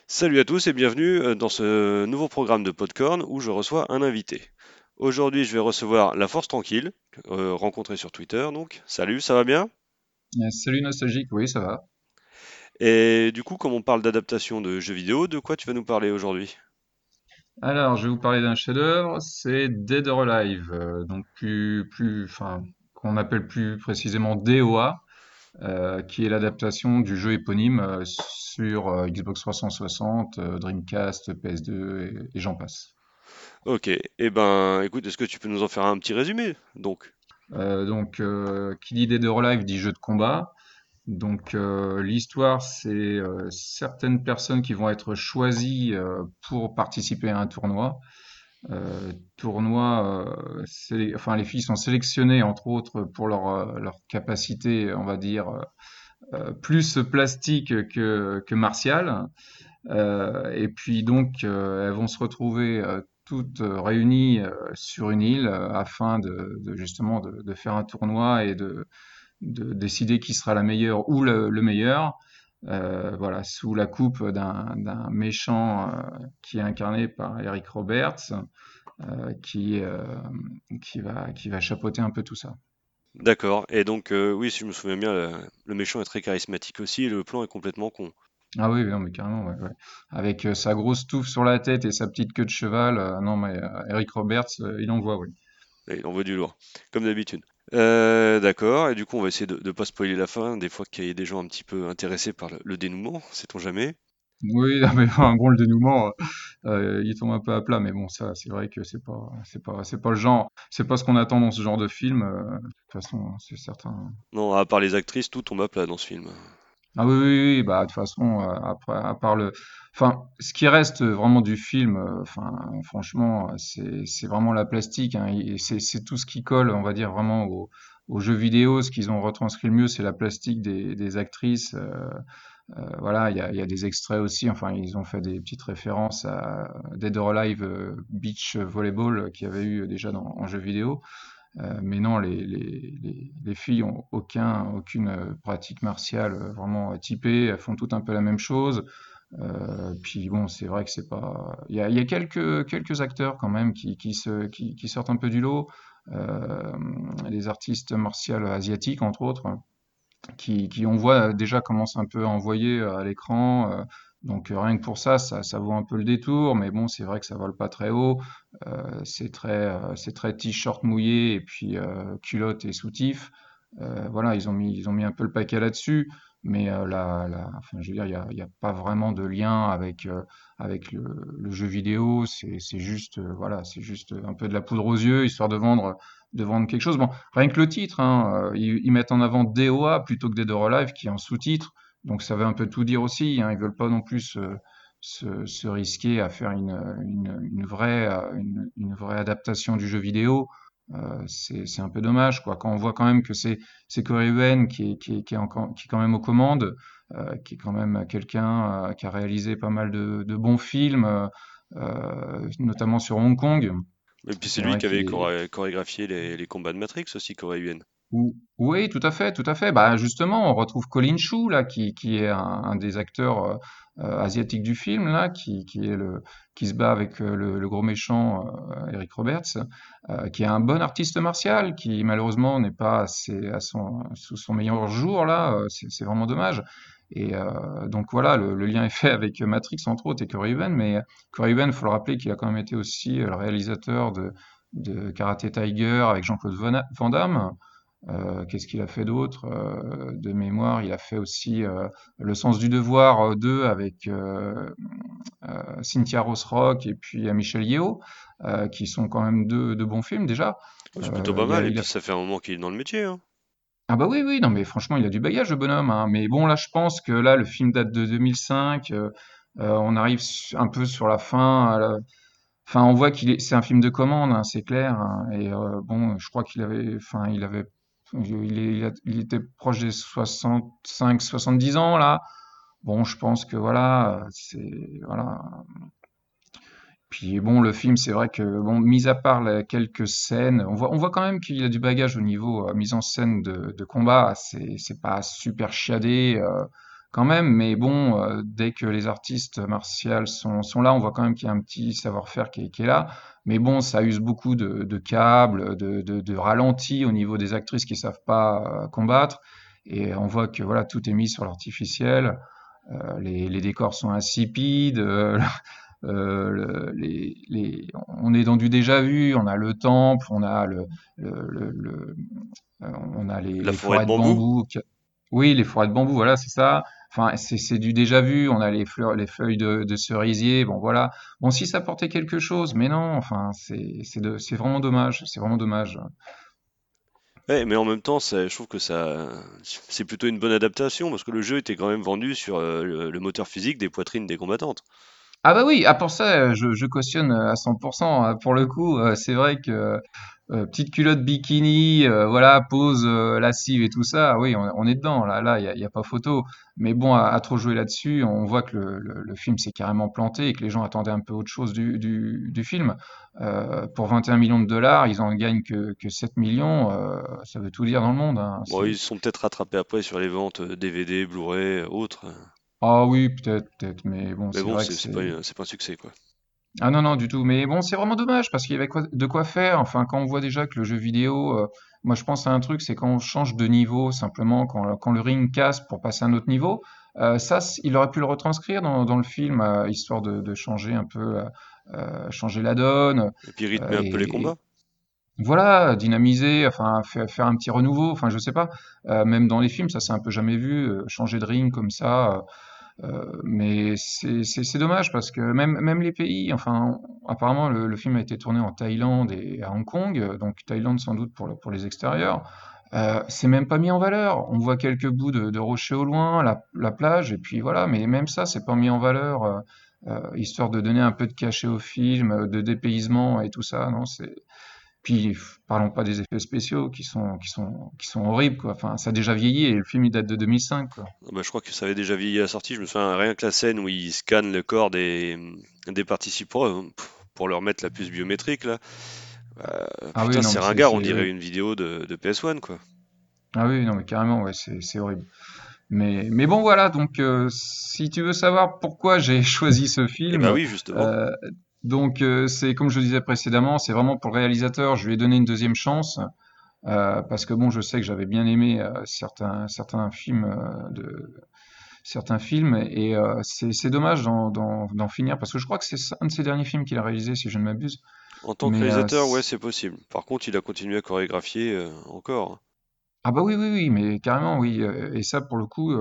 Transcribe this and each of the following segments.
Salut à tous et bienvenue dans ce nouveau programme de Podcorn où je reçois un invité. Aujourd'hui, je vais recevoir La Force Tranquille, rencontré sur Twitter donc. Salut, ça va bien? Salut Nostalgique, oui, ça va. Et du coup, comme on parle d'adaptation de jeux vidéo, de quoi tu vas nous parler aujourd'hui? Alors, je vais vous parler d'un chef-d'œuvre, c'est Dead or Alive, donc enfin, qu'on appelle plus précisément DOA, qui est l'adaptation du jeu éponyme sur Xbox 360, Dreamcast, PS2 et j'en passe. Ok, eh ben écoute, est-ce que tu peux nous en faire un petit résumé donc? Qui dit Dead or Alive dit jeu de combat. L'histoire, c'est certaines personnes qui vont être choisies pour participer à un tournoi. Enfin, les filles sont sélectionnées entre autres pour leur capacité, on va dire, plus plastique que martiale. Et puis elles vont se retrouver toutes réunies sur une île afin justement de faire un tournoi et de décider qui sera la meilleure ou le meilleur. Voilà, sous la coupe d'un méchant qui est incarné par Eric Roberts, euh, qui, euh, qui va chapeauter un peu tout ça. D'accord, et donc oui, si je me souviens bien, le méchant est très charismatique aussi et le plan est complètement con. Ah oui, non, mais carrément, ouais, ouais. Avec sa grosse touffe sur la tête et sa petite queue de cheval, non, mais Eric Roberts, il envoie, oui. Et il envoie du lourd, comme d'habitude. D'accord, et du coup on va essayer de pas spoiler la fin, des fois qu'il y ait des gens un petit peu intéressés par le dénouement, sait-on jamais. Oui, non, mais en gros, le dénouement, il tombe un peu à plat, mais bon, ça, c'est vrai que c'est pas le genre, c'est pas ce qu'on attend dans ce genre de film, de toute façon, c'est certain. Non, à part les actrices, tout tombe à plat dans ce film. Ah oui, oui, oui, bah, de toute façon, après, à part enfin, ce qui reste vraiment du film, enfin, franchement, c'est vraiment la plastique, hein, et c'est tout ce qui colle, on va dire, vraiment aux jeux vidéo. Ce qu'ils ont retranscrit le mieux, c'est la plastique des actrices. Voilà, il y a des extraits aussi, enfin, ils ont fait des petites références à Dead or Alive Beach Volleyball qu'il y avait eu déjà en jeu vidéo. Mais non, les filles ont aucune pratique martiale vraiment typée. Elles font toutes un peu la même chose. Puis bon, c'est vrai que c'est pas. Il y a quelques acteurs quand même qui sortent un peu du lot. Euh, les artistes martiaux asiatiques, entre autres, qui on voit déjà commencent un peu à envoyer à l'écran. Rien que pour ça, ça vaut un peu le détour. Mais bon, c'est vrai que ça vole pas très haut. C'est très t-shirt mouillé et puis culotte et soutif. Voilà, ils ont mis un peu le paquet là-dessus. Mais enfin, je veux dire, il y a pas vraiment de lien avec le jeu vidéo. C'est juste, voilà, c'est juste un peu de la poudre aux yeux, histoire de vendre quelque chose. Bon, rien que le titre, hein, ils mettent en avant DOA plutôt que Dead or Alive, qui est en sous-titre. Donc ça veut un peu tout dire aussi. Hein. Ils veulent pas non plus se risquer à faire une vraie adaptation du jeu vidéo. C'est un peu dommage, quoi. Quand on voit quand même que c'est Corey Yuen qui est quand même aux commandes, qui est quand même quelqu'un qui a réalisé pas mal de bons films, notamment sur Hong Kong. Et puis c'est C'est lui vrai qui qu'il avait est, chorégraphié les combats de Matrix aussi, Corey Yuen. Oui, tout à fait, tout à fait. Bah, justement, on retrouve Colin Chou, là, qui est un des acteurs asiatiques du film, là, qui se bat avec le gros méchant Eric Roberts, qui est un bon artiste martial, qui malheureusement n'est pas sous son meilleur jour, là. C'est vraiment dommage. Voilà, le lien est fait avec Matrix, entre autres, et Corriban, mais Corriban, il faut le rappeler qu'il a quand même été aussi le réalisateur de Karate Tiger avec Jean-Claude Van Damme. Qu'est-ce qu'il a fait d'autre de mémoire? Il a fait aussi Le sens du devoir 2 avec Cynthia Rothrock et puis Michelle Yeoh, qui sont quand même de bons films déjà. Oh, c'est plutôt pas mal, et Il a puis ça fait un moment qu'il est dans le métier, hein. Ah bah oui, oui, non mais franchement, il a du bagage, le bonhomme, hein. Mais bon, là, je pense que là, le film date de 2005. On arrive un peu sur la fin. Enfin, on voit c'est un film de commande, hein, c'est clair. Hein. Bon, je crois il était proche des 65, 70 ans là. Bon, je pense que voilà, voilà. Puis bon, le film, c'est vrai que bon, mis à part quelques scènes, on voit quand même qu'il a du bagage au niveau mise en scène de combat. C'est pas super chiadé quand même, mais bon, dès que les artistes martiaux sont là, on voit quand même qu'il y a un petit savoir-faire qui est là. Mais bon, ça use beaucoup de câbles, de ralentis au niveau des actrices qui savent pas combattre. Et on voit que voilà, tout est mis sur l'artificiel. Les décors sont insipides. On est dans du déjà vu. On a le temple, on a le, on a La les forêt de forêts de bambou? bambou. Oui, les forêts de bambou, voilà, c'est ça. Enfin, c'est du déjà vu. On a les fleurs, les feuilles de cerisier. Bon, voilà. Bon, si ça portait quelque chose, mais non. Enfin, c'est vraiment dommage. C'est vraiment dommage. Ouais, mais en même temps, je trouve que c'est plutôt une bonne adaptation parce que le jeu était quand même vendu sur le moteur physique des poitrines des combattantes. Ah bah oui, pour ça, je cautionne à 100%. Pour le coup, c'est vrai que petite culotte bikini, voilà, pose lascive et tout ça, ah oui, on est dedans. Là, il y a pas photo. Mais bon, à trop jouer là-dessus, on voit que le film s'est carrément planté et que les gens attendaient un peu autre chose du film. Pour 21 millions de dollars, ils en gagnent que 7 millions. Ça veut tout dire dans le monde, hein. Bon, ils se sont peut-être rattrapés après sur les ventes DVD, Blu-ray, autres. Ah oui, peut-être. Mais bon, Mais c'est bon, vrai que c'est pas un succès, quoi. Ah non, non, du tout. Mais bon, c'est vraiment dommage parce qu'il y avait de quoi faire. Enfin, quand on voit déjà que le jeu vidéo, moi je pense à un truc, c'est quand on change de niveau, simplement, quand le ring casse pour passer à un autre niveau, ça, il aurait pu le retranscrire dans le film, histoire de changer un peu, changer la donne, Et puis rythmer un peu les et combats. voilà, dynamiser, enfin, faire un petit renouveau, enfin, je sais pas. Même dans les films, ça s'est un peu jamais vu, changer de ring comme ça. Mais c'est dommage parce que même les pays, enfin, apparemment le film a été tourné en Thaïlande et à Hong Kong, donc Thaïlande sans doute pour les extérieurs. C'est même pas mis en valeur. On voit quelques bouts de rochers au loin, la plage, et puis voilà, mais même ça, c'est pas mis en valeur, histoire de donner un peu de cachet au film, de dépaysement et tout ça. Non, puis parlons pas des effets spéciaux qui sont horribles, quoi. Enfin, ça a déjà vieilli et le film il date de 2005, quoi. Ah bah, je crois que ça avait déjà vieilli à la sortie. Je me souviens rien que la scène où ils scannent le corps des participants pour leur mettre la puce biométrique, là. Ah oui, Putain, non, c'est mais ringard, on c'est dirait horrible. une vidéo de PS1, quoi. Ah oui, non, mais carrément, ouais, c'est horrible. Mais bon, voilà, donc si tu veux savoir pourquoi j'ai choisi ce Eh bah film, oui, justement. euh, donc c'est comme je le disais précédemment, c'est vraiment pour le réalisateur, je lui ai donné une deuxième chance, parce que bon, je sais que j'avais bien aimé certains films, et c'est dommage d'en finir, parce que je crois que c'est un de ses derniers films qu'il a réalisé, si je ne m'abuse. En tant que Mais réalisateur, ouais, c'est possible. Par contre, il a continué à chorégraphier encore, hein. ah bah oui, oui, oui, mais carrément, oui. Et ça, pour le coup,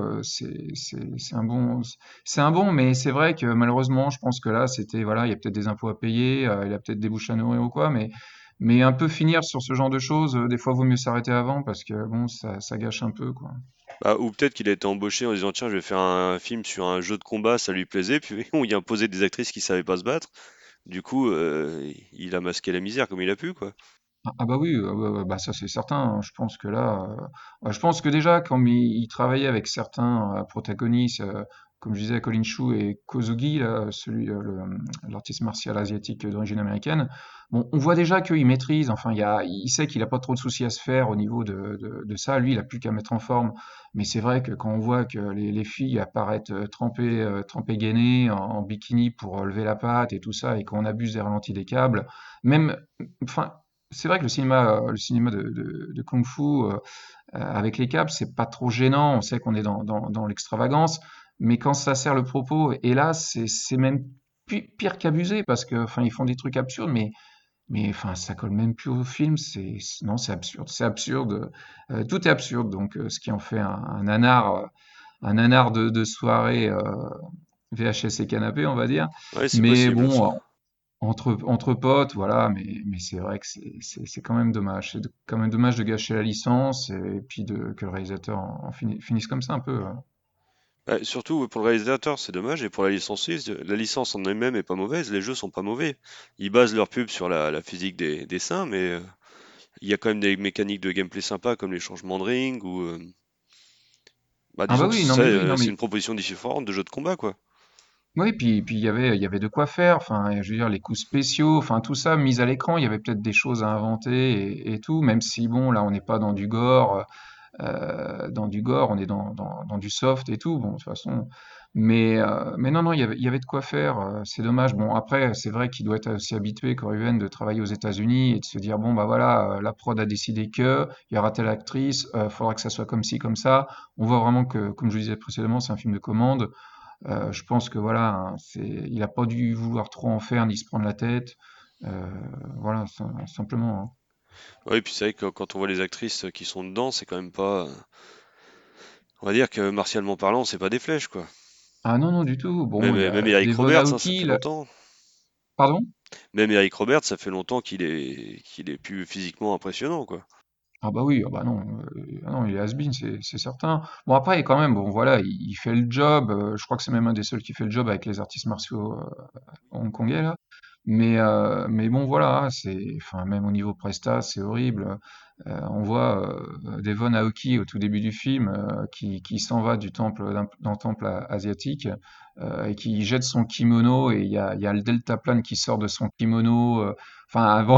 c'est un bon, mais c'est vrai que malheureusement, je pense que là, c'était, voilà, il y a peut-être des impôts à payer, il a peut-être des bouches à nourrir ou quoi, mais un peu finir sur ce genre de choses, des fois, vaut mieux s'arrêter avant parce que bon, ça gâche un peu, quoi. Bah, ou peut-être qu'il a été embauché en disant tiens, je vais faire un film sur un jeu de combat, ça lui plaisait, puis on y a imposé des actrices qui savaient pas se battre. Du coup, il a masqué la misère comme il a pu, quoi. Ah bah oui, ouais, ouais, bah ça c'est certain, hein. Je pense que là, je pense que déjà quand il travaillait avec certains protagonistes, comme je disais, Colin Chou et Kozugi, là, l'artiste martial asiatique d'origine américaine, bon, on voit déjà qu'il maîtrise, enfin, il sait qu'il a pas trop de soucis à se faire au niveau de ça, lui, il a plus qu'à mettre en forme. Mais c'est vrai que quand on voit que les filles apparaissent trempées gainées en bikini pour lever la patte et tout ça, et qu'on abuse des ralentis des câbles, même, enfin, c'est vrai que le cinéma de Kung-Fu avec les câbles, c'est pas trop gênant. On sait qu'on est dans l'extravagance, mais quand ça sert le propos, et là, c'est même pire qu'abusé parce que, enfin, ils font des trucs absurdes, mais enfin, ça colle même plus au film. Non, c'est absurde. Tout est absurde. Donc, ce qui en fait un nanar de soirée VHS et canapé, on va dire. Ouais, c'est Mais possible, ça. bon, entre potes, voilà, mais c'est vrai que c'est quand même dommage. Quand même dommage de gâcher la licence et puis que le réalisateur finisse comme ça un peu. Bah, surtout pour le réalisateur, c'est dommage, et pour la licenceuse, la licence en elle-même est pas mauvaise, les jeux sont pas mauvais. Ils basent leur pub sur la physique des dessins, mais il y a quand même des mécaniques de gameplay sympas comme les changements de ring ou bah Ah bah disons que oui, non mais oui, non c'est mais une proposition différente de jeu de combat, quoi. oui, puis il y avait de quoi faire. Enfin, je veux dire, les coups spéciaux, enfin tout ça mis à l'écran, il y avait peut-être des choses à inventer et tout. Même si bon, là, on n'est pas dans du gore. dans du gore, on est dans du soft et tout. Bon, de toute façon, mais non, non, il y avait de quoi faire. C'est dommage. Bon, après, c'est vrai qu'il doit être aussi habitué, Corriven, de travailler aux États-Unis et de se dire, bon, bah voilà, la prod a décidé que il y aura telle actrice, faudra que ça soit comme ci, comme ça. On voit vraiment que, comme je le disais précédemment, c'est un film de commande. Je pense que voilà, hein, il a pas dû vouloir trop en faire ni se prendre la tête. Euh, voilà, simplement, hein. Ouais, et puis c'est vrai que quand on voit les actrices qui sont dedans, c'est quand même pas. On va dire que martialement parlant, c'est pas des flèches, quoi. Ah non, non, du tout. Bon, Même, il y même a Eric Devon Roberts, hein, ça Aoki, fait longtemps. pardon? Même Eric Roberts, ça fait longtemps qu'il est plus physiquement impressionnant, quoi. Ah bah oui, ah bah non, ah non, il est has-been, c'est certain. Bon après, quand même, bon voilà, il fait le job. Je crois que c'est même un des seuls qui fait le job avec les artistes martiaux hongkongais là. Mais bon voilà, hein, enfin même au niveau presta, c'est horrible. On voit Devon Aoki au tout début du film qui s'en va du temple d'un temple asiatique et qui jette son kimono et il y a le deltaplane qui sort de son kimono. Enfin avant,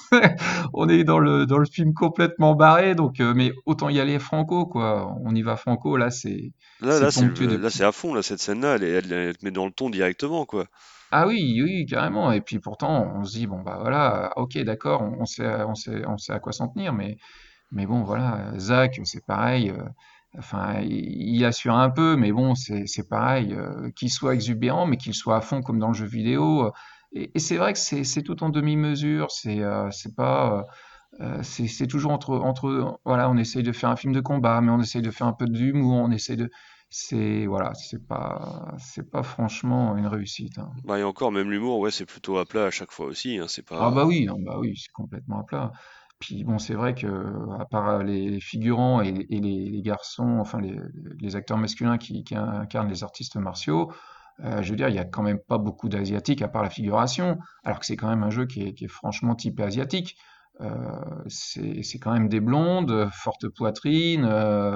on est dans le film complètement barré, donc mais autant y aller franco quoi. On y va franco, là Là, c'est là, ponctué de là, c'est petits. à fond, là, cette scène-là, elle te met dans le ton directement, quoi. Ah oui, oui, carrément. Et puis pourtant, on se dit, bon, bah voilà, ok, d'accord, on sait à quoi s'en tenir, mais bon, voilà, Zach, c'est pareil. Enfin, il assure un peu, mais bon, c'est pareil. Qu'il soit exubérant, mais qu'il soit à fond comme dans le jeu vidéo. Et c'est vrai que c'est tout en demi-mesure. C'est pas. C'est toujours voilà, on essaye de faire un film de combat, mais on essaye de faire un peu d'humour, on essaye de. Voilà, c'est pas franchement une réussite, hein. Bah, et encore, même l'humour, ouais, c'est plutôt à plat à chaque fois aussi, hein, c'est Ah pas. bah oui, c'est complètement à plat. Puis bon, c'est vrai que à part les figurants et les garçons, enfin les acteurs masculins qui incarnent les artistes martiaux, je veux dire, il y a quand même pas beaucoup d'asiatiques à part la figuration, alors que c'est quand même un jeu qui est franchement typé asiatique. Euh, c'est quand même des blondes, fortes poitrines,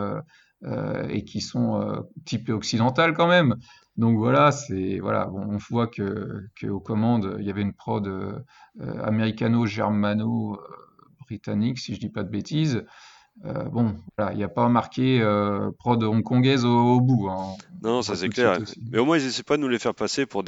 et qui sont typées occidentales quand même. Donc voilà, voilà, bon, on voit que aux commandes, il y avait une prod américano-germano-britannique, si je dis pas de bêtises. Bon, voilà, il n'y a pas marqué prod hongkongaise au bout, hein. Non, On ça voit c'est tout de suite clair. aussi. Mais au moins, ils essaient pas de nous les faire passer pour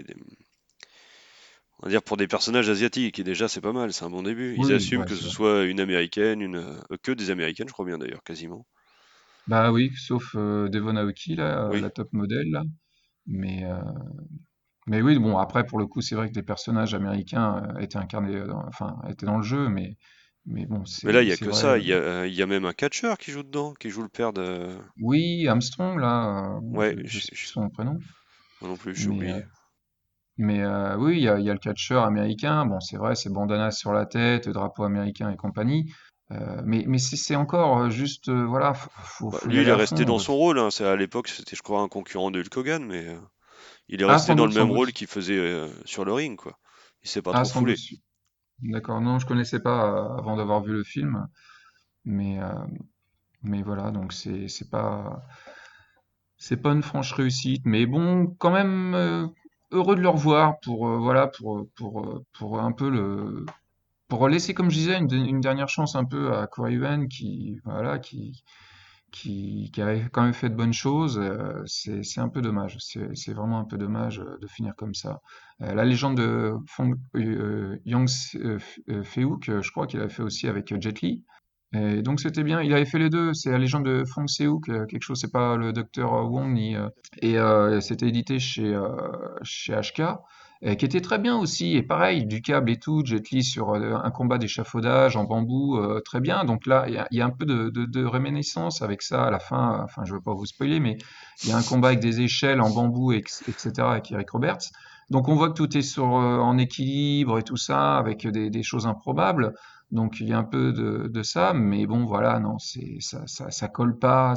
on va dire pour des personnages asiatiques, et déjà, c'est pas mal, c'est un bon début. Ils Oui, assument ouais, que c'est ce vrai. soit une américaine, que des américaines, je crois bien d'ailleurs, quasiment. Bah oui, sauf Devon Aoki, là, Oui. la top modèle, là. Mais, euh, mais oui, bon, après, pour le coup, c'est vrai que des personnages américains étaient incarnés, enfin, étaient dans le jeu, mais bon, Mais là, c'est il y a c'est que vrai. ça. Il y a même un catcheur qui joue dedans, qui joue le père de. Oui, Armstrong, là, bon, Ouais, je sais plus son prénom, moi non plus, j'ai mais, oublié. oui, il y a le catcheur américain. Bon, c'est vrai, c'est bandana sur la tête, drapeau américain et compagnie. Mais c'est encore juste, voilà, faut, Bah, faut y lui, il aller est à resté fond. dans son rôle, hein. À l'époque, c'était, je crois, un concurrent de Hulk Hogan, mais il est Ah, resté sans dans le doute, sans même doute. rôle qu'il faisait sur le ring, quoi. Il s'est pas Ah, trop sans doute. foulé. D'accord. Non, je connaissais pas avant d'avoir vu le film, mais, euh, mais voilà, donc c'est pas une franche réussite, mais bon, quand même heureux de le revoir pour voilà pour un peu pour laisser, comme je disais, une dernière chance un peu à Corey Yuen qui, voilà, qui avait quand même fait de bonnes choses. C'est un peu dommage. C'est vraiment un peu dommage de finir comme ça. La légende de Yang Feuk, je crois qu'il avait fait aussi avec Jet Li. Et donc c'était bien. Il avait fait les deux. C'est la légende de Fong Seouk, quelque chose. C'est pas le docteur Wong ni. Et c'était édité chez HK, qui était très bien aussi. Et pareil, du câble et tout, Jet Li sur un combat d'échafaudage en bambou, très bien. Donc là, il y a un peu de réminiscence avec ça à la fin. Enfin, je veux pas vous spoiler, mais il y a un combat avec des échelles en bambou, etc. avec Eric Roberts. Donc on voit que tout est en équilibre et tout ça, avec des choses improbables. Donc il y a un peu de ça, mais bon, voilà, non, ça colle pas,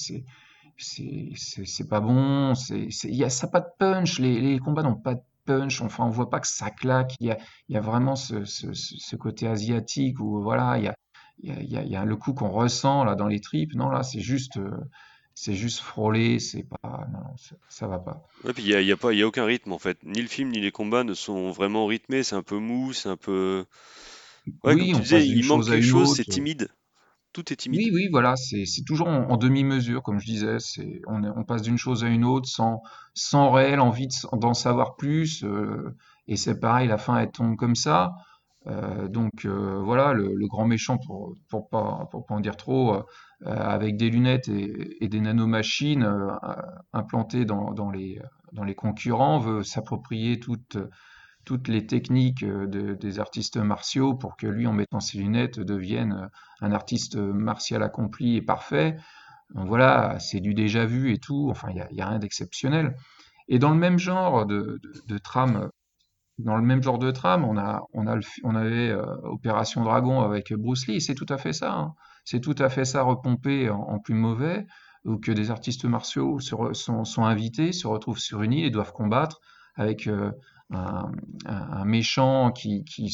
c'est pas bon, ça a pas de punch, les combats n'ont pas de punch, enfin on voit pas que ça claque, il y a vraiment ce côté asiatique où voilà, il y a le coup qu'on ressent là dans les tripes, non là c'est juste frôlé, c'est pas, non, non, ça va pas. Ouais, puis il y a aucun rythme en fait. Ni le film ni les combats ne sont vraiment rythmés. C'est un peu mou, c'est un peu. Ouais, comme Oui, tu on disais, passe d'une il manque chose à quelque une chose. autre. C'est timide. Tout est Oui, timide. oui, voilà, c'est toujours en demi-mesure, comme je disais. On passe d'une chose à une autre sans réelle envie d'en savoir plus. Et c'est pareil, la fin elle tombe comme ça. Donc voilà, le grand méchant pour pas en dire trop, avec des lunettes et des nanomachines implantées dans les concurrents, veut s'approprier toutes les techniques des artistes martiaux pour que lui, en mettant ses lunettes, devienne un artiste martial accompli et parfait. Donc voilà, c'est du déjà vu et tout. Enfin, il y a rien d'exceptionnel. Et dans le même genre de trame, dans le même genre de trame, on avait Opération Dragon avec Bruce Lee. C'est tout à fait ça, hein. C'est tout à fait ça repompé en plus mauvais, où que des artistes martiaux sont invités, se retrouvent sur une île et doivent combattre avec un, un méchant qui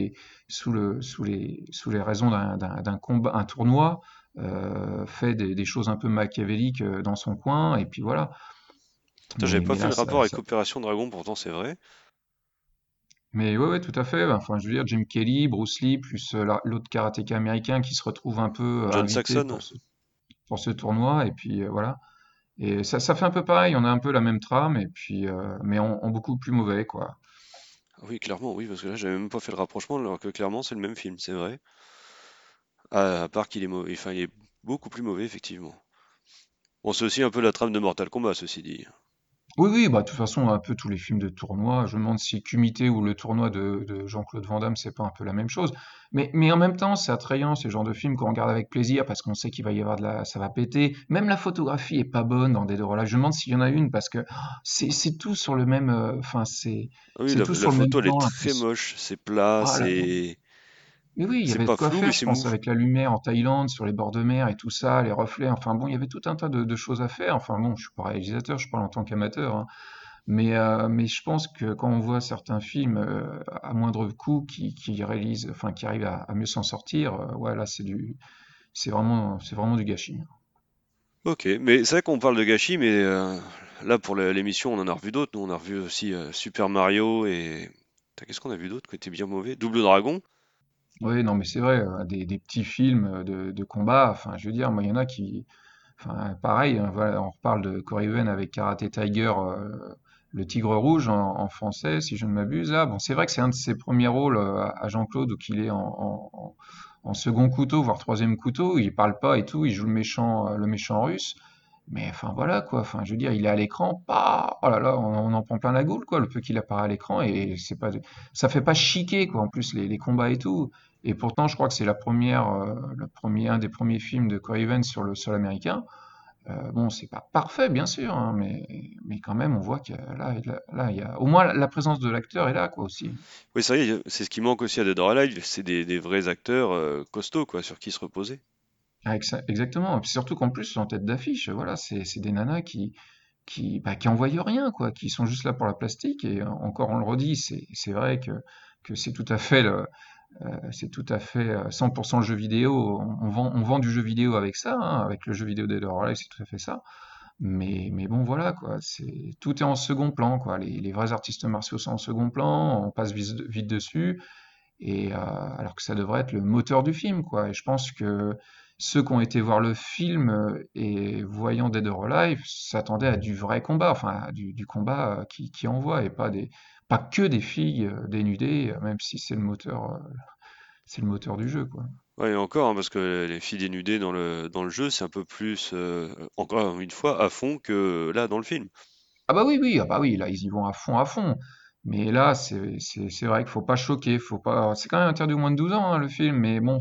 sous les raisons d'un combat, un tournoi, fait des choses un peu machiavéliques dans son coin, et puis voilà. Putain, j'avais pas Mais fait là, le rapport avec Opération Dragon, pourtant c'est vrai. mais ouais, ouais, tout à fait. Enfin, je veux dire, Jim Kelly, Bruce Lee, plus l'autre karatéka américain qui se retrouve un peu John invité Saxon. pour ce tournoi, et puis voilà. Et ça fait un peu pareil, on a un peu la même trame, et puis, mais en beaucoup plus mauvais, quoi. Ah oui, clairement, oui, parce que là j'avais même pas fait le rapprochement, alors que clairement c'est le même film, c'est vrai. À part qu'il est mauvais, enfin il est beaucoup plus mauvais, effectivement. Bon, c'est aussi un peu la trame de Mortal Kombat, ceci dit. Oui, oui, bah, de toute façon, un peu tous les films de tournoi. Je me demande si Kumite ou le tournoi de Jean-Claude Van Damme, c'est pas un peu la même chose. Mais en même temps, c'est attrayant, ce genre de film qu'on regarde avec plaisir parce qu'on sait qu'il va y avoir ça va péter. Même la photographie est pas bonne dans Dead or Alive. Je me demande s'il y en a une parce que c'est tout sur le même, enfin, Ah oui, c'est tout la sur le même photo elle est plan, un peu. très moche, c'est plat, Ah là là. c'est Mais oui, il y c'est avait de pas quoi flou mais faire, je c'est pense, mou. avec la lumière en Thaïlande, sur les bords de mer et tout ça, les reflets. Enfin bon, il y avait tout un tas de choses à faire. Enfin bon, je suis pas réalisateur, je parle en tant qu'amateur, hein. Mais je pense que quand on voit certains films à moindre coût qui réalisent, enfin qui arrivent à mieux s'en sortir, ouais, là c'est vraiment du gâchis. Ok, mais c'est vrai qu'on parle de gâchis, mais là pour l'émission on en a revu d'autres. Nous on a revu aussi Super Mario et... Putain, qu'est-ce qu'on a vu d'autre qui était bien mauvais? Double Dragon? Oui, non, mais c'est vrai, des petits films de combat. Enfin, je veux dire, moi, il y en a qui, enfin, pareil, hein, voilà, on reparle de Corriven avec Karate Tiger, le Tigre Rouge en français, si je ne m'abuse. Là, bon, c'est vrai que c'est un de ses premiers rôles à Jean-Claude où il est en second couteau, voire troisième couteau. Il parle pas et tout, il joue le méchant russe. Mais enfin voilà quoi. Enfin, je veux dire, il est à l'écran, pas. Oh là là, on en prend plein la gueule quoi. Le peu qu'il apparaît à l'écran et c'est pas, ça fait pas chiquer quoi. En plus les combats et tout. Et pourtant, je crois que c'est un des premiers films de Craven sur l'américain. Bon, c'est pas parfait, bien sûr, hein, mais quand même, on voit que là, il y a, au moins, la présence de l'acteur est là, quoi, aussi. Oui, c'est vrai, c'est ce qui manque aussi à Dead or Alive, c'est des vrais acteurs costauds quoi, sur qui se reposer. Ah, exactement. Et puis surtout qu'en plus, en tête d'affiche, voilà, c'est des nanas qui envoient rien, quoi, qui sont juste là pour la plastique. Et encore, on le redit, c'est vrai que c'est tout à fait c'est tout à fait 100% le jeu vidéo. On vend du jeu vidéo avec ça, hein, avec le jeu vidéo Dead or Alive, c'est tout à fait ça. Mais bon, voilà, quoi. Tout est en second plan, quoi. Les vrais artistes martiaux sont en second plan, on passe vite dessus, alors que ça devrait être le moteur du film, quoi. Et je pense que ceux qui ont été voir le film et voyant Dead or Alive s'attendaient à du vrai combat, enfin, à du combat qui envoie, et pas que des filles dénudées, même si c'est le moteur du jeu, quoi. Ouais, et encore, hein, parce que les filles dénudées dans le jeu, c'est un peu plus, encore une fois, à fond que là dans le film. Ah bah oui, là ils y vont à fond. Mais là, c'est vrai qu'il faut pas choquer, faut pas. C'est quand même interdit au moins de 12 ans, hein, le film, mais bon,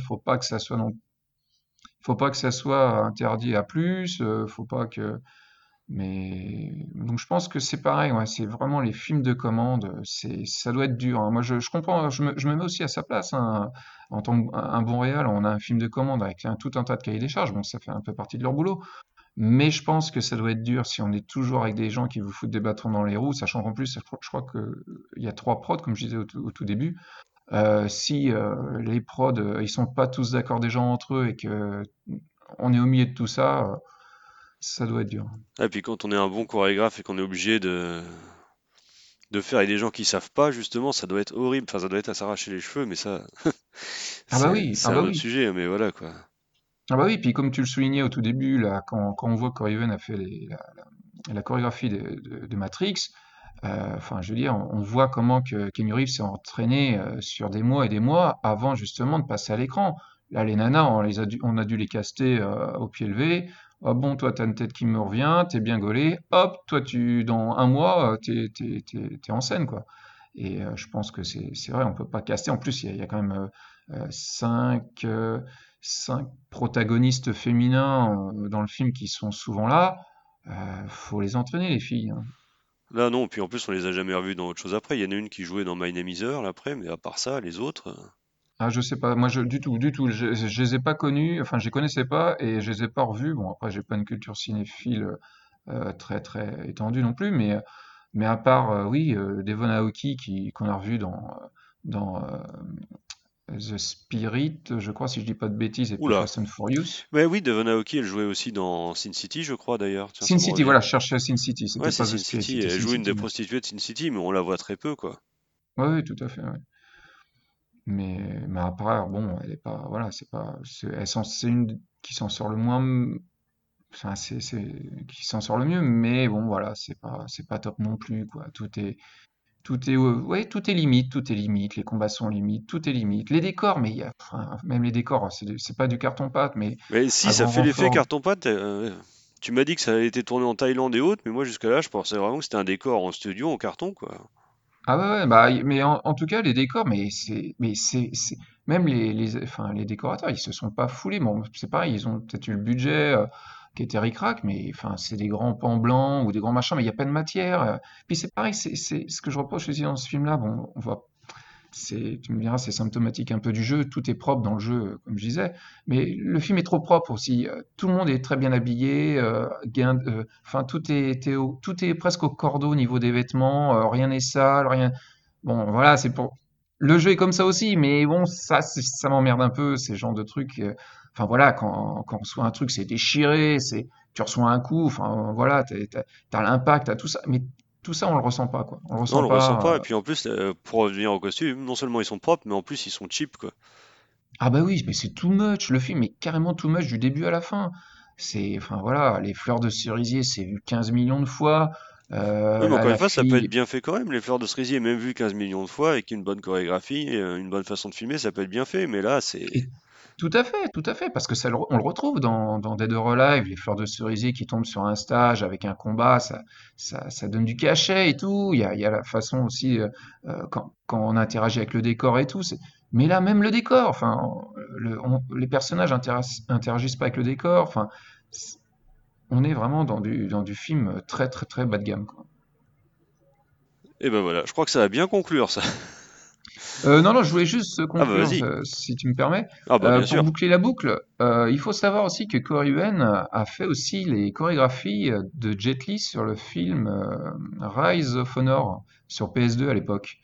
faut pas que ça soit interdit à plus, faut pas que. Mais donc je pense que c'est pareil, ouais, c'est vraiment les films de commande, ça doit être dur, hein. Moi je comprends, je me mets aussi à sa place, hein. En tant qu'un bon réal, on a un film de commande avec tout un tas de cahiers des charges, bon ça fait un peu partie de leur boulot. Mais je pense que ça doit être dur si on est toujours avec des gens qui vous foutent des bâtons dans les roues, sachant qu'en plus, je crois que il y a trois prods, comme je disais au tout début. Si les prods, ils sont pas tous d'accord des gens entre eux et que on est au milieu de tout ça, ça doit être dur. Et puis quand on est un bon chorégraphe et qu'on est obligé de faire avec des gens qui savent pas, justement, ça doit être horrible. Enfin, ça doit être à s'arracher les cheveux, mais ça, Ah bah oui, c'est ah un bah autre oui. sujet, mais voilà quoi. Ah bah oui, puis comme tu le soulignais au tout début, là, quand on voit que Corriven a fait la chorégraphie de Matrix, enfin, je veux dire, on voit comment que Keanu Reeves s'est entraîné sur des mois et des mois avant justement de passer à l'écran. Là, les nanas, on a dû les caster au pied levé. Oh bon, toi, t'as une tête qui me revient, t'es bien gaulé. Hop, toi, dans un mois, t'es en scène, quoi. Et je pense que c'est vrai, on peut pas caster. En plus, il y a quand même cinq, cinq protagonistes féminins dans le film qui sont souvent là. Faut les entraîner, les filles, hein. Là, non, puis en plus, on les a jamais revus dans autre chose après. Il y en a une qui jouait dans My Name is Earl après, mais à part ça, les autres. Ah, je sais pas, moi du tout, du tout. Je les ai pas connus, enfin je les connaissais pas et je les ai pas revus. Bon après j'ai pas une culture cinéphile très très étendue non plus, mais à part oui Devon Aoki qui qu'on a revu dans The Spirit, je crois si je dis pas de bêtises et puis Oula. Fast and Furious. Mais oui, Devon Aoki, elle jouait aussi dans Sin City, je crois d'ailleurs. Tiens, ça Sin me City, revient. voilà, je cherchais Sin City, Ouais, c'était c'est pas The Sin Spirit, City. c'était Elle Sin joue une des City. Ouais, prostituées de Sin City, mais on la voit très peu, quoi. ouais, ouais, tout à fait. Ouais. Mais après bon, elle est pas, voilà, c'est une qui s'en sort le moins. Enfin, qui s'en sort le mieux, mais bon, voilà, c'est pas top non plus, quoi. Ouais, tout est limite, tout est limite. Les combats sont limites, tout est limite. Les décors, mais enfin, même les décors, c'est pas du carton-pâte, mais Mais si, à ça grand fait l'effet renfort. carton-pâte. Tu m'as dit que ça a été tourné en Thaïlande et autres, mais moi jusqu'à là, je pensais vraiment que c'était un décor en studio en carton, quoi. Ah ouais, ouais, bah, mais en tout cas, les décors, même enfin, les décorateurs, ils se sont pas foulés. Bon, c'est pareil, ils ont peut-être eu le budget qui était ric-rac, mais enfin, c'est des grands pans blancs ou des grands machins, mais il n'y a pas de matière. Puis c'est pareil, c'est ce que je reproche aussi dans ce film-là. Bon, on voit tu me diras, c'est symptomatique un peu du jeu. Tout est propre dans le jeu, comme je disais. Mais le film est trop propre aussi. Tout le monde est très bien habillé. Enfin, tout est presque au cordeau au niveau des vêtements. Rien n'est sale, rien. Bon, voilà, c'est pour. Le jeu est comme ça aussi, mais bon, ça m'emmerde un peu, ces genres de trucs. Enfin voilà, quand on reçoit un truc, c'est déchiré, tu reçois un coup. Enfin voilà, t'as l'impact, t'as tout ça. Mais tout ça, on le ressent pas, quoi. On le Non, on ressent le ressent pas. pas. Et puis en plus, pour revenir au costume, non seulement ils sont propres, mais en plus ils sont cheap, quoi. Ah bah oui, mais c'est too much. Le film est carrément too much du début à la fin. Enfin voilà, les fleurs de cerisier, c'est vu 15 millions de fois. Oui, mais Là, encore une la fois, ça peut être fille. bien fait quand même. Les fleurs de cerisier, même vu 15 millions de fois, avec une bonne chorégraphie, une bonne façon de filmer, ça peut être bien fait. Mais là, c'est. Et tout à fait, parce que on le retrouve dans Dead or Alive, les fleurs de cerisier qui tombent sur un stage avec un combat, ça donne du cachet et tout. Il y a la façon aussi, quand on interagit avec le décor et tout. Mais là, même le décor, enfin, les personnages interagissent pas avec le décor. Enfin, c'est- on est vraiment dans du film très, très, très bas de gamme, quoi. Et ben voilà, je crois que ça va bien conclure ça. Non, non, je voulais juste Ah bah conclure, vas-y. si tu me permets. Ah bah bien Pour sûr. boucler la boucle, il faut savoir aussi que Corey a fait aussi les chorégraphies de Jet Li sur le film Rise of Honor sur PS2 à l'époque.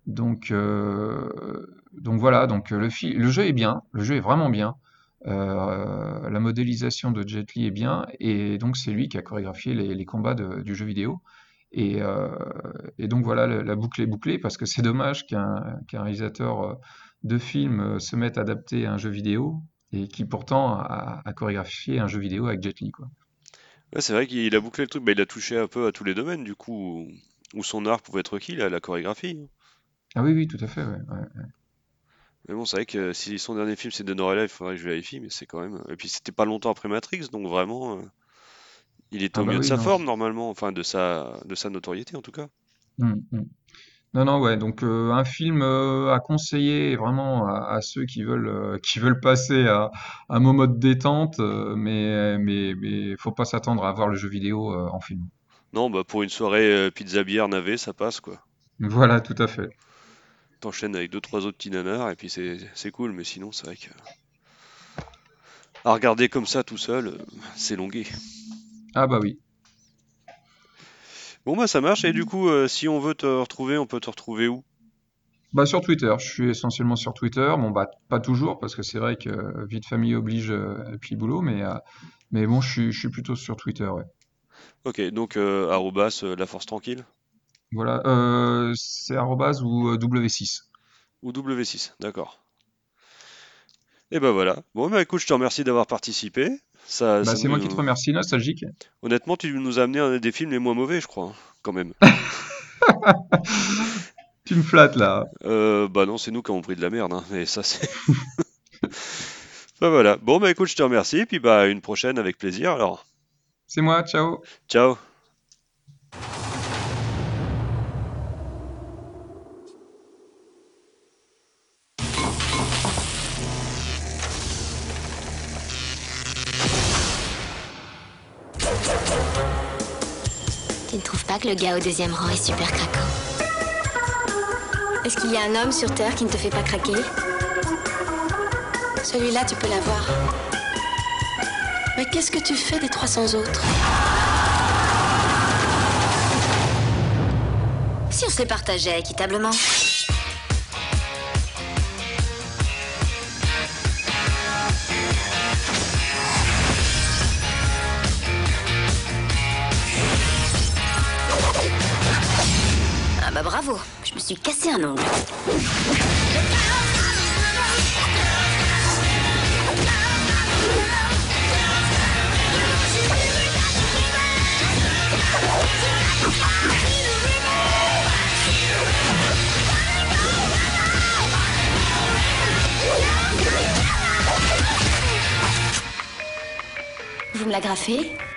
Donc voilà, le jeu est bien, le jeu est vraiment bien. La modélisation de Jet Li est bien, et donc c'est lui qui a chorégraphié les combats du jeu vidéo. Et, euh, et donc voilà, la boucle est bouclée parce que c'est dommage qu'un réalisateur de film se mette à adapter un jeu vidéo et qui pourtant a chorégraphié un jeu vidéo avec Jet Li, quoi. Ouais, c'est vrai qu'il a bouclé le truc. Bah, il a touché un peu à tous les domaines du coup où son art pouvait être requis, la chorégraphie. Ah oui, oui, tout à fait, ouais, ouais. Mais bon, c'est vrai que si son dernier film c'est Dead or Alive, il faudrait que je vérifie, mais c'est quand même. Et puis c'était pas longtemps après Matrix, donc vraiment, il était Ah au bah mieux de oui, sa non. forme normalement, enfin de sa notoriété en tout cas. Mm. Non, non, ouais, donc un film à conseiller vraiment à ceux qui veulent passer à un moment de détente, mais faut pas s'attendre à voir le jeu vidéo en film. Non, bah pour une soirée pizza bière navet, ça passe quoi. Voilà, tout à fait. T'enchaînes avec deux trois autres petits nanars et puis c'est cool, mais sinon c'est vrai que à regarder comme ça tout seul, c'est longué. Ah bah oui. Bon bah ça marche et du coup si on veut te retrouver, on peut te retrouver où? Bah sur Twitter, je suis essentiellement sur Twitter. Bon bah pas toujours parce que c'est vrai que vie de famille oblige et puis boulot, mais bon je suis plutôt sur Twitter, ouais. Ok, donc arrobas la force tranquille Voilà, c'est arrobase ou W6. ou W6, d'accord. Et ben voilà. Bon, bah écoute, je te remercie d'avoir participé. Ça, Bah, ça c'est moi qui te nous... remercie, nostalgique. Honnêtement, tu nous as amené un des films les moins mauvais, je crois, hein, quand même. Tu me flattes là. Bah non, c'est nous qui avons pris de la merde, hein, mais ça c'est... Bah voilà. Bon, bah écoute, je te remercie, puis bah une prochaine avec plaisir, alors. C'est moi, ciao. Ciao. Tu ne trouves pas que le gars au deuxième rang est super craquant? Est-ce qu'il y a un homme sur Terre qui ne te fait pas craquer? Celui-là, tu peux l'avoir. Mais qu'est-ce que tu fais des 300 autres? Si on se les partageait équitablement. Ah bah bravo, je me suis cassé un ongle. Vous me l'agrafez?